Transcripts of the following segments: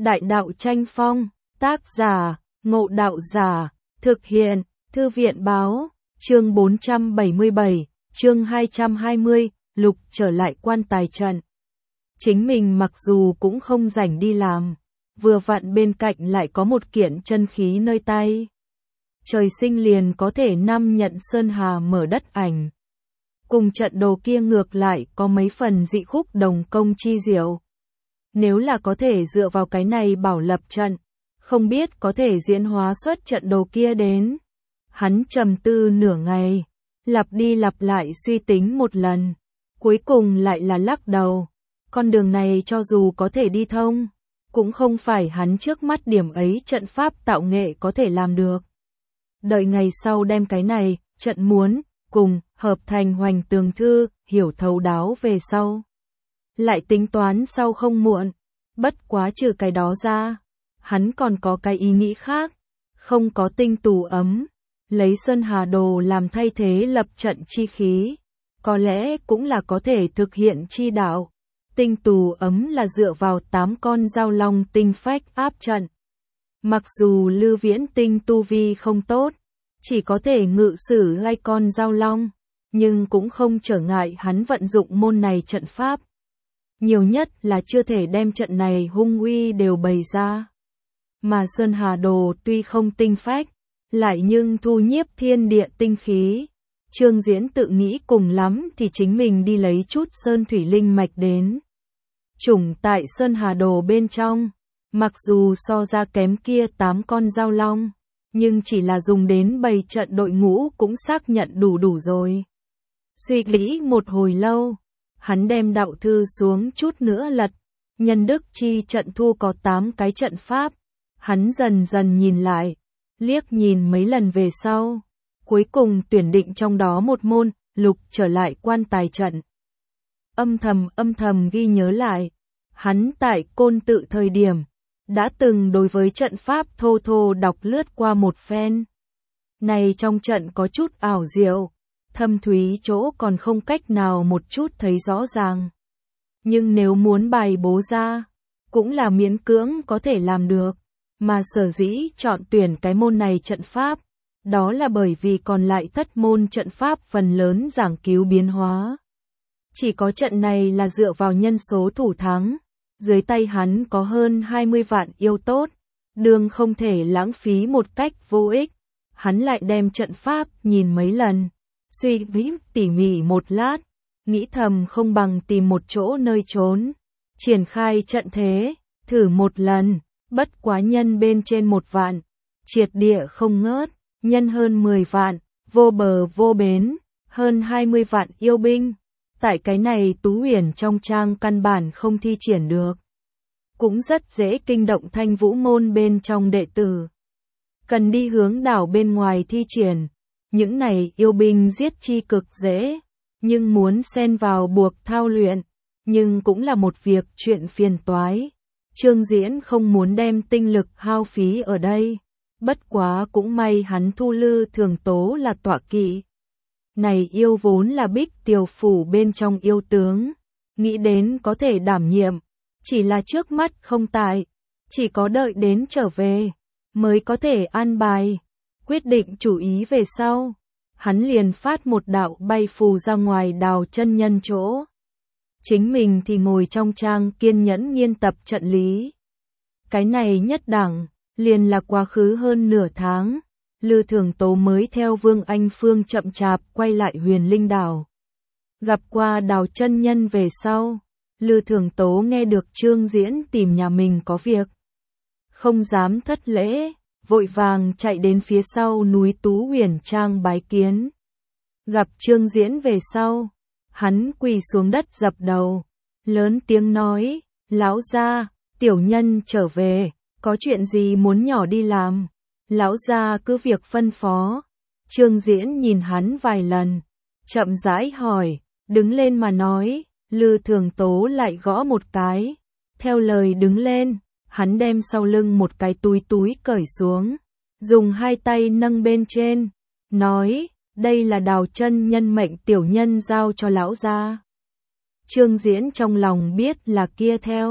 Đại đạo tranh phong, tác giả, Ngộ Đạo Giả, thực hiện, Thư viện báo, chương 477, chương 220, Lục trở lại quan tài trận. Chính mình mặc dù cũng không rảnh đi làm, vừa vặn bên cạnh lại có một kiện chân khí nơi tay. Trời sinh liền có thể năm nhận sơn hà mở đất ảnh. Cùng trận đồ kia ngược lại có mấy phần dị khúc đồng công chi diệu. Nếu là có thể dựa vào cái này bảo lập trận, không biết có thể diễn hóa xuất trận đồ kia đến. Hắn trầm tư nửa ngày, lặp đi lặp lại suy tính một lần, cuối cùng lại là lắc đầu. Con đường này cho dù có thể đi thông, cũng không phải hắn trước mắt điểm ấy trận pháp tạo nghệ có thể làm được. Đợi ngày sau đem cái này, trận muốn, cùng, hợp thành hoành tường thư, hiểu thấu đáo về sau. Lại tính toán sau không muộn, bất quá trừ cái đó ra, hắn còn có cái ý nghĩ khác, không có tinh tù ấm, lấy sơn hà đồ làm thay thế lập trận chi khí, có lẽ cũng là có thể thực hiện chi đạo. Tinh tù ấm là dựa vào 8 con dao long tinh phách áp trận. Mặc dù Lư Viễn Tinh tu vi không tốt, chỉ có thể ngự sử 2 con dao long, nhưng cũng không trở ngại hắn vận dụng môn này trận pháp. Nhiều nhất là chưa thể đem trận này hung uy đều bày ra. Mà Sơn Hà Đồ tuy không tinh phách, lại nhưng thu nhiếp thiên địa tinh khí. Trương Diễn tự nghĩ cùng lắm thì chính mình đi lấy chút sơn thủy linh mạch đến. Chủng tại Sơn Hà Đồ bên trong, mặc dù so ra kém kia 8 con dao long, nhưng chỉ là dùng đến bày trận đội ngũ cũng xác nhận đủ rồi. Suy nghĩ một hồi lâu, hắn đem đạo thư xuống chút nữa lật, nhân đức chi trận thu có 8 cái trận pháp, hắn dần dần nhìn lại, liếc nhìn mấy lần về sau, cuối cùng tuyển định trong đó một môn, lục trở lại quan tài trận. Âm thầm ghi nhớ lại, hắn tại Côn Tự thời điểm, đã từng đối với trận pháp thô thô đọc lướt qua một phen. Này trong trận có chút ảo diệu, thâm thúy chỗ còn không cách nào một chút thấy rõ ràng. Nhưng nếu muốn bài bố ra, cũng là miễn cưỡng có thể làm được, mà sở dĩ chọn tuyển cái môn này trận pháp, đó là bởi vì còn lại thất môn trận pháp phần lớn giảng cứu biến hóa. Chỉ có trận này là dựa vào nhân số thủ thắng, dưới tay hắn có hơn 20 vạn yêu tốt, đương không thể lãng phí một cách vô ích. Hắn lại đem trận pháp nhìn mấy lần, suy nghĩ tỉ mỉ một lát, nghĩ thầm không bằng tìm một chỗ nơi trốn, triển khai trận thế, thử một lần, bất quá nhân bên trên 1 vạn, triệt địa không ngớt, nhân hơn 10 vạn, vô bờ vô bến, hơn 20 vạn yêu binh. Tại cái này Tú Huyền trong trang căn bản không thi triển được. Cũng rất dễ kinh động Thanh Vũ môn bên trong đệ tử. Cần đi hướng đảo bên ngoài thi triển. Những này yêu binh giết chi cực dễ, nhưng muốn xen vào buộc thao luyện, nhưng cũng là một việc chuyện phiền toái. Trương Diễn không muốn đem tinh lực hao phí ở đây. Bất quá cũng may hắn thu Lư Thường Tố là tọa kỵ. Này yêu vốn là Bích Tiều phủ bên trong yêu tướng, nghĩ đến có thể đảm nhiệm, chỉ là trước mắt không tại, chỉ có đợi đến trở về, mới có thể an bài, quyết định chủ ý về sau. Hắn liền phát một đạo bay phù ra ngoài Đào chân nhân chỗ. Chính mình thì ngồi trong trang kiên nhẫn nghiên tập trận lý. Cái này nhất đẳng, liền là quá khứ hơn nửa tháng. Lư Thường Tố mới theo Vương Anh Phương chậm chạp quay lại Huyền Linh Đảo. Gặp qua Đào chân nhân về sau, Lư Thường Tố nghe được Trương Diễn tìm nhà mình có việc. Không dám thất lễ, vội vàng chạy đến phía sau núi Tú Huyền Trang bái kiến. Gặp Trương Diễn về sau, hắn quỳ xuống đất dập đầu, lớn tiếng nói, lão gia, tiểu nhân trở về, có chuyện gì muốn nhỏ đi làm. Lão gia cứ việc phân phó. Trương Diễn nhìn hắn vài lần, chậm rãi hỏi, đứng lên mà nói. Lư Thường Tố lại gõ một cái, theo lời đứng lên, hắn đem sau lưng một cái túi cởi xuống, dùng 2 tay nâng bên trên, nói, đây là Đào chân nhân mệnh tiểu nhân giao cho lão gia. Trương Diễn trong lòng biết là kia theo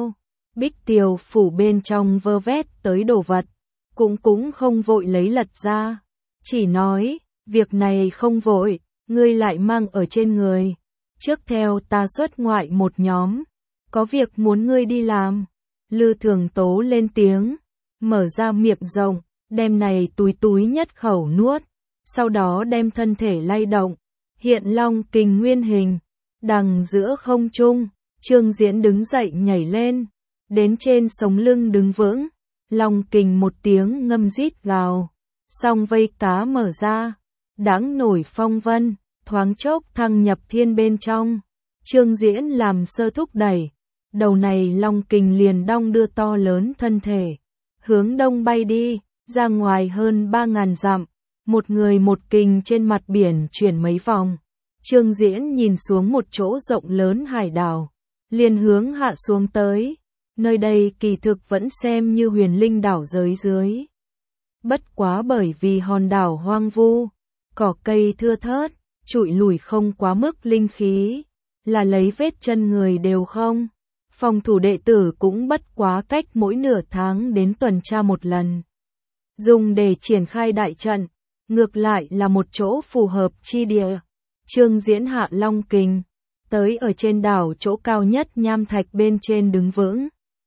Bích Tiều phủ bên trong vơ vét tới đồ vật, cũng không vội lấy lật ra, chỉ nói, việc này không vội, ngươi lại mang ở trên người, trước theo ta xuất ngoại một nhóm, có việc muốn ngươi đi làm. Lư Thường Tố lên tiếng, mở ra miệng rộng, đem này túi nhất khẩu nuốt, sau đó đem thân thể lay động, hiện long kình nguyên hình, đằng giữa không trung, Trương Diễn đứng dậy nhảy lên, đến trên sống lưng đứng vững, long kình một tiếng ngâm rít gào, song vây cá mở ra, đãng nổi phong vân, thoáng chốc thăng nhập thiên bên trong, Trương Diễn làm sơ thúc đẩy, đầu này long kình liền đong đưa to lớn thân thể, hướng đông bay đi, ra ngoài hơn 3.000 dặm, một người một kình trên mặt biển chuyển mấy vòng. Trương Diễn nhìn xuống một chỗ rộng lớn hải đảo, liền hướng hạ xuống tới, nơi đây kỳ thực vẫn xem như huyền linh đảo dưới. Bất quá bởi vì hòn đảo hoang vu, cỏ cây thưa thớt, trụi lùi không quá mức linh khí, là lấy vết chân người đều không. Phòng thủ đệ tử cũng bất quá cách mỗi nửa tháng đến tuần tra một lần. Dùng để triển khai đại trận, ngược lại là một chỗ phù hợp chi địa. Trương Diễn hạ long kình, tới ở trên đảo chỗ cao nhất nham thạch bên trên đứng vững.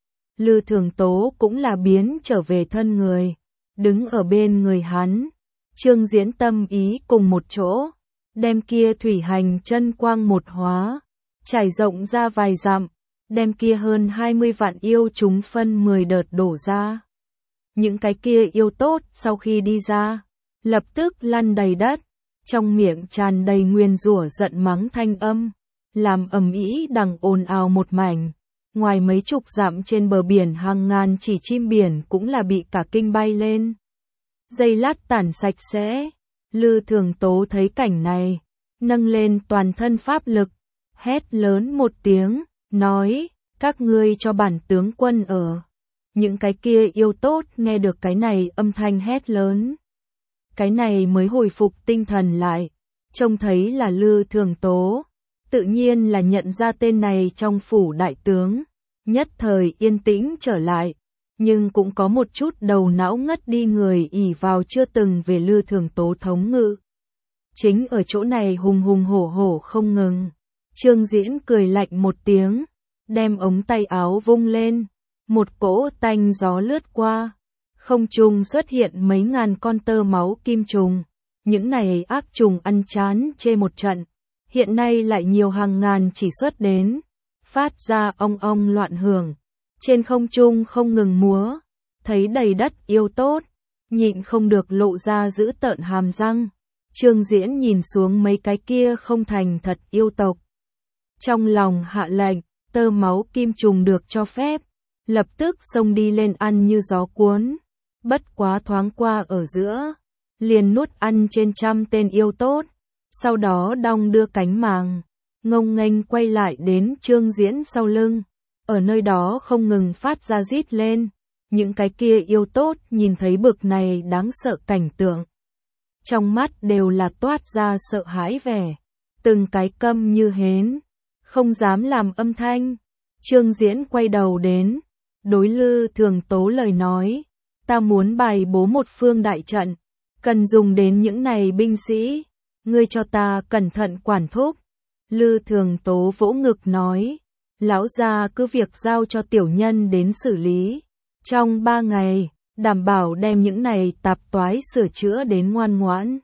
Lư Thường Tố cũng là biến trở về thân người, đứng ở bên người hắn. Trương Diễn tâm ý cùng một chỗ, đem kia thủy hành chân quang một hóa, trải rộng ra vài dặm, đem kia hơn 20 vạn yêu chúng phân 10 đợt đổ ra. Những cái kia yêu tốt sau khi đi ra, lập tức lăn đầy đất, trong miệng tràn đầy nguyền rủa giận mắng thanh âm, làm ầm ĩ đằng ồn ào một mảnh. Ngoài mấy chục dặm trên bờ biển hàng ngàn chỉ chim biển cũng là bị cả kinh bay lên. Dây lát tản sạch sẽ, Lư Thường Tố thấy cảnh này, nâng lên toàn thân pháp lực, hét lớn một tiếng, nói, các ngươi cho bản tướng quân ở. Những cái kia yêu tốt nghe được cái này âm thanh hét lớn. Cái này mới hồi phục tinh thần lại, trông thấy là Lư Thường Tố, tự nhiên là nhận ra tên này trong phủ đại tướng, nhất thời yên tĩnh trở lại, nhưng cũng có một chút đầu não ngất đi người ỷ vào chưa từng về Lư Thường Tố thống ngự. Chính ở chỗ này hùng hùng hổ hổ không ngừng, Trương Diễn cười lạnh một tiếng, đem ống tay áo vung lên, một cỗ tanh gió lướt qua, không trung xuất hiện mấy ngàn con tơ máu kim trùng, những này ác trùng ăn chán chê một trận, hiện nay lại nhiều hàng ngàn chỉ xuất đến, phát ra ong ong loạn hưởng, trên không trung không ngừng múa, thấy đầy đất yêu tốt, nhịn không được lộ ra dữ tợn hàm răng. Trương Diễn nhìn xuống mấy cái kia không thành thật yêu tộc, trong lòng hạ lệnh, tơ máu kim trùng được cho phép, lập tức xông đi lên ăn như gió cuốn, bất quá thoáng qua ở giữa, liền nuốt ăn trên trăm tên yêu tốt, sau đó đong đưa cánh màng, ngông nghênh quay lại đến Trương Diễn sau lưng, ở nơi đó không ngừng phát ra rít lên, những cái kia yêu tốt nhìn thấy bực này đáng sợ cảnh tượng, trong mắt đều là toát ra sợ hãi vẻ, từng cái câm như hến, không dám làm âm thanh. Trương Diễn quay đầu đến, đối Lư Thường Tố lời nói, ta muốn bày bố một phương đại trận, cần dùng đến những này binh sĩ, ngươi cho ta cẩn thận quản thúc. Lư Thường Tố vỗ ngực nói, lão gia cứ việc giao cho tiểu nhân đến xử lý, trong 3 ngày, đảm bảo đem những này tạp toái sửa chữa đến ngoan ngoãn.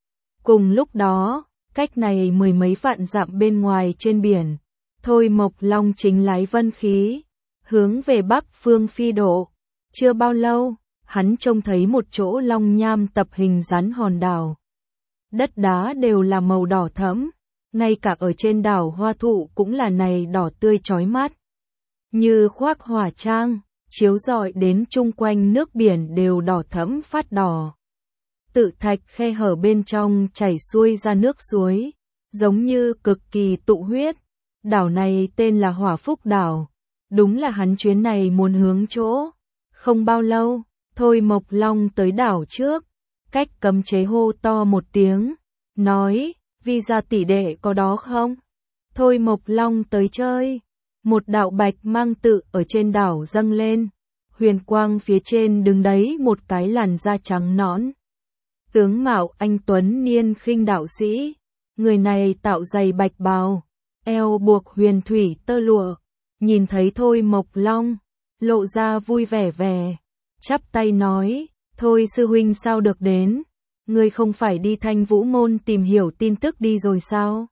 Cùng lúc đó, cách này mười mấy vạn dặm bên ngoài trên biển, Thôi Mộc Long chính lái vân khí, hướng về bắc phương phi độ. Chưa bao lâu, hắn trông thấy một chỗ long nham tập hình rắn hòn đảo. Đất đá đều là màu đỏ thẫm, ngay cả ở trên đảo hoa thụ cũng là này đỏ tươi chói mắt. Như khoác hỏa trang, chiếu rọi đến chung quanh nước biển đều đỏ thẫm phát đỏ. Tự thạch khe hở bên trong chảy xuôi ra nước suối, giống như cực kỳ tụ huyết. Đảo này tên là Hỏa Phúc đảo, đúng là hắn chuyến này muốn hướng chỗ. Không bao lâu, Thôi Mộc Long tới đảo trước, cách cấm chế hô to một tiếng, nói, Vi gia tỷ đệ có đó không? Thôi Mộc Long tới chơi. một đạo bạch mang tự ở trên đảo dâng lên. Huyền quang phía trên đứng đấy một cái làn da trắng nõn. Tướng mạo anh tuấn niên khinh đạo sĩ. Người này tạo giày bạch bào, eo buộc huyền thủy tơ lụa. Nhìn thấy Thôi Mộc Long, lộ ra vui vẻ vẻ. Chắp tay nói, thôi sư huynh sao được đến? Ngươi không phải đi Thanh Vũ Môn tìm hiểu tin tức đi rồi sao?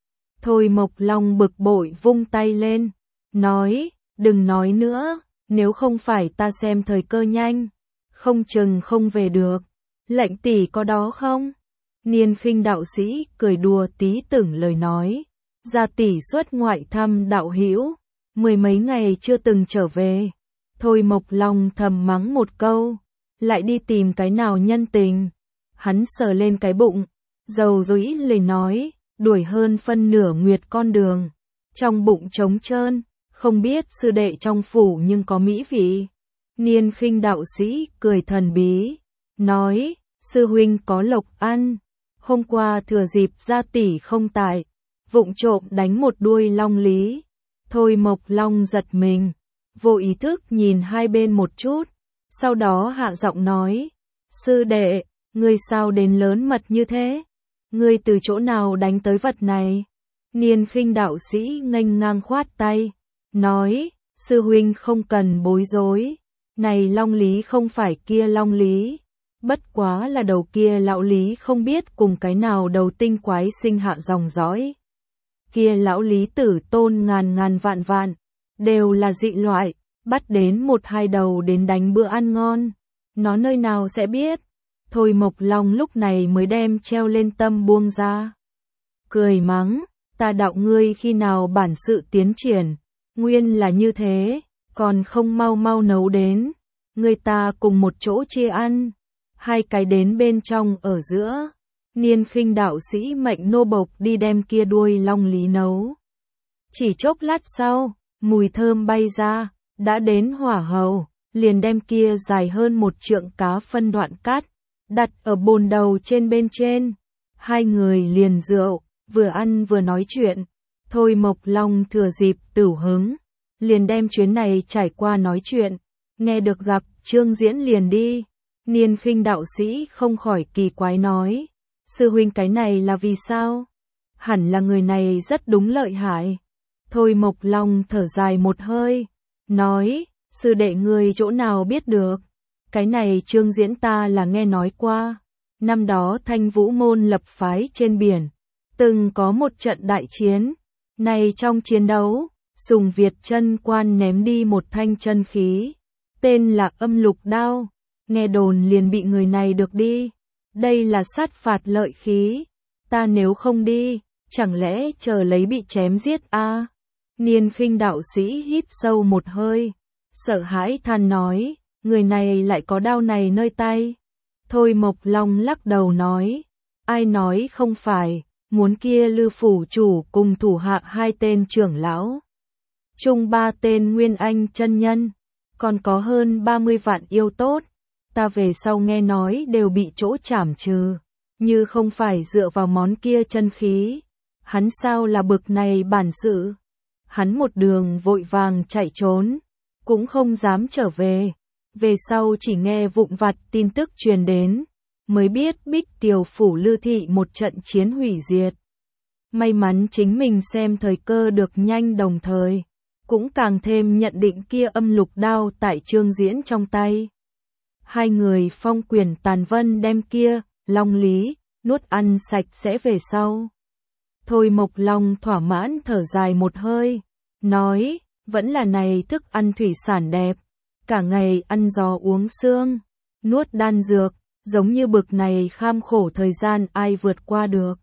Thôi Mộc Long bực bội vung tay lên, nói, đừng nói nữa, nếu không phải ta xem thời cơ nhanh, không chừng không về được. Lệnh tỷ có đó không? Niên khinh đạo sĩ cười đùa tí tưởng lời nói, gia tỷ xuất ngoại thăm đạo hữu, 10 mấy ngày chưa từng trở về. Thôi Mộc Long thầm mắng một câu, lại đi tìm cái nào nhân tình. Hắn sờ lên cái bụng, dầu dĩ lời nói, đuổi hơn phân nửa nguyệt con đường. Trong bụng trống trơn, không biết sư đệ trong phủ nhưng có mỹ vị. Niên khinh đạo sĩ cười thần bí, nói, sư huynh có lộc ăn. Hôm qua thừa dịp gia tỷ không tại, vụng trộm đánh một đuôi long lý. Thôi Mộc Long giật mình, vô ý thức nhìn hai bên một chút, sau đó hạ giọng nói, sư đệ, ngươi sao đến lớn mật như thế? Ngươi từ chỗ nào đánh tới vật này? Niên khinh đạo sĩ nghênh ngang khoát tay, nói, sư huynh không cần bối rối, này long lý không phải kia long lý, bất quá là đầu kia lão lý không biết cùng cái nào đầu tinh quái sinh hạ dòng dõi. Kia lão lý tử tôn ngàn ngàn vạn vạn, đều là dị loại, bắt đến một hai đầu đến đánh bữa ăn ngon, nó nơi nào sẽ biết. Thôi Mộc Long lúc này mới đem treo lên tâm buông ra. Cười mắng, ta đạo ngươi khi nào bản sự tiến triển, nguyên là như thế, còn không mau mau nấu đến, người ta cùng một chỗ chia ăn, hai cái đến bên trong ở giữa. Niên khinh đạo sĩ mệnh nô bộc đi đem kia đuôi long lý nấu. Chỉ chốc lát sau, mùi thơm bay ra, đã đến hỏa hầu, liền đem kia dài hơn 1 trượng cá phân đoạn cắt, đặt ở bồn đầu trên bên trên. Hai người liền rượu, vừa ăn vừa nói chuyện. Thôi Mộc Long thừa dịp tửu hứng, liền đem chuyến này trải qua nói chuyện. Nghe được gặp Trương Diễn liền đi. Niên khinh đạo sĩ không khỏi kỳ quái nói, sư huynh cái này là vì sao? Hẳn là người này rất đúng lợi hại. Thôi Mộc Long thở dài một hơi, nói, sư đệ người chỗ nào biết được? Cái này Trương Diễn ta là nghe nói qua. Năm đó Thanh Vũ Môn lập phái trên biển, từng có một trận đại chiến. Này trong chiến đấu, Sùng Việt chân quan ném đi một thanh chân khí, tên là Âm Lục Đao. Nghe đồn liền bị người này được đi. Đây là sát phạt lợi khí. Ta nếu không đi, chẳng lẽ chờ lấy bị chém giết a? Niên khinh đạo sĩ hít sâu một hơi, sợ hãi than nói, người này lại có đao này nơi tay. Thôi Mộc Long lắc đầu nói, ai nói không phải, muốn kia Lư phủ chủ cùng thủ hạ 2 tên trưởng lão, chung 3 tên nguyên anh chân nhân, còn có hơn 30 vạn yêu tốt. Ta về sau nghe nói đều bị chỗ trảm trừ, như không phải dựa vào món kia chân khí, hắn sao là bực này bản sự. Hắn một đường vội vàng chạy trốn, cũng không dám trở về. Về sau chỉ nghe vụn vặt tin tức truyền đến, mới biết Bích Tiều phủ Lư thị một trận chiến hủy diệt. May mắn chính mình xem thời cơ được nhanh, đồng thời cũng càng thêm nhận định kia Âm Lục Đao tại Trương Diễn trong tay. Hai người phong quyền tàn vân đem kia long lý nuốt ăn sạch sẽ về sau. Thôi Mộc Long thỏa mãn thở dài một hơi, nói, vẫn là này thức ăn thủy sản đẹp, cả ngày ăn giò uống sương, nuốt đan dược, giống như bực này kham khổ thời gian ai vượt qua được.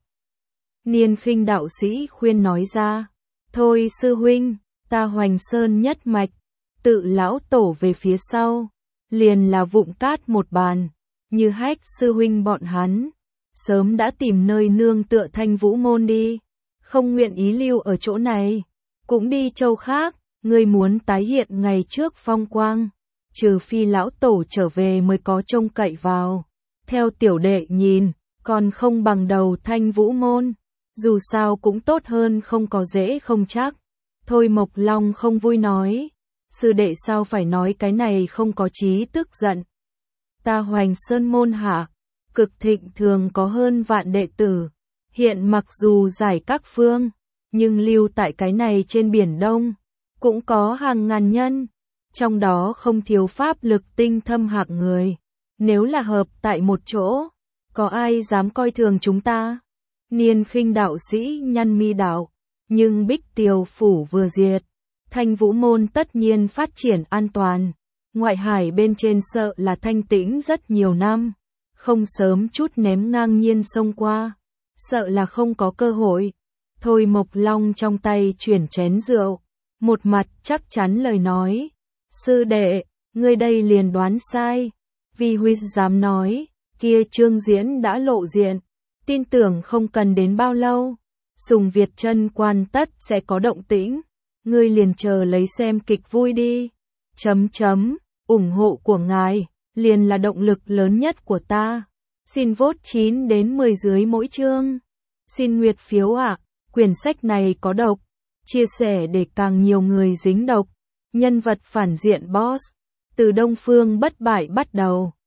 Niên khinh đạo sĩ khuyên nói ra, thôi sư huynh, ta Hoành Sơn nhất mạch, tự lão tổ về phía sau, liền là vụn cát một bàn, như Hách sư huynh bọn hắn, sớm đã tìm nơi nương tựa Thanh Vũ Môn đi, không nguyện ý lưu ở chỗ này, cũng đi châu khác. Ngươi muốn tái hiện ngày trước phong quang, trừ phi lão tổ trở về mới có trông cậy vào. Theo tiểu đệ nhìn, còn không bằng đầu Thanh Vũ Môn, dù sao cũng tốt hơn không có dễ không chắc. Thôi Mộc Long không vui nói. Sư đệ sao phải nói cái này không có chí tức giận. Ta Hoành Sơn môn hạ, cực thịnh thường có hơn vạn đệ tử. Hiện mặc dù giải các phương, nhưng lưu tại cái này trên biển Đông, cũng có hàng ngàn nhân. Trong đó không thiếu pháp lực tinh thâm hạng người. Nếu là hợp tại một chỗ, có ai dám coi thường chúng ta? Niên Khinh đạo sĩ nhăn mi đạo, nhưng Bích Tiều phủ vừa diệt, Thanh Vũ môn tất nhiên phát triển an toàn. Ngoại hải bên trên sợ là thanh tĩnh rất nhiều năm, không sớm chút ném ngang nhiên xông qua, sợ là không có cơ hội. Thôi Mộc Long trong tay chuyển chén rượu, một mặt chắc chắn lời nói. Sư đệ, ngươi đây liền đoán sai. Vì Huy dám nói, kia Trương Diễn đã lộ diện, tin tưởng không cần đến bao lâu, Sùng Việt chân quan tất sẽ có động tĩnh, ngươi liền chờ lấy xem kịch vui đi. Ủng hộ của ngài, liền là động lực lớn nhất của ta. Xin vote 9 đến 10 dưới mỗi chương. Xin nguyệt phiếu ạ, quyển sách này có độc, chia sẻ để càng nhiều người dính độc. Nhân vật phản diện boss, từ Đông Phương bất bại bắt đầu.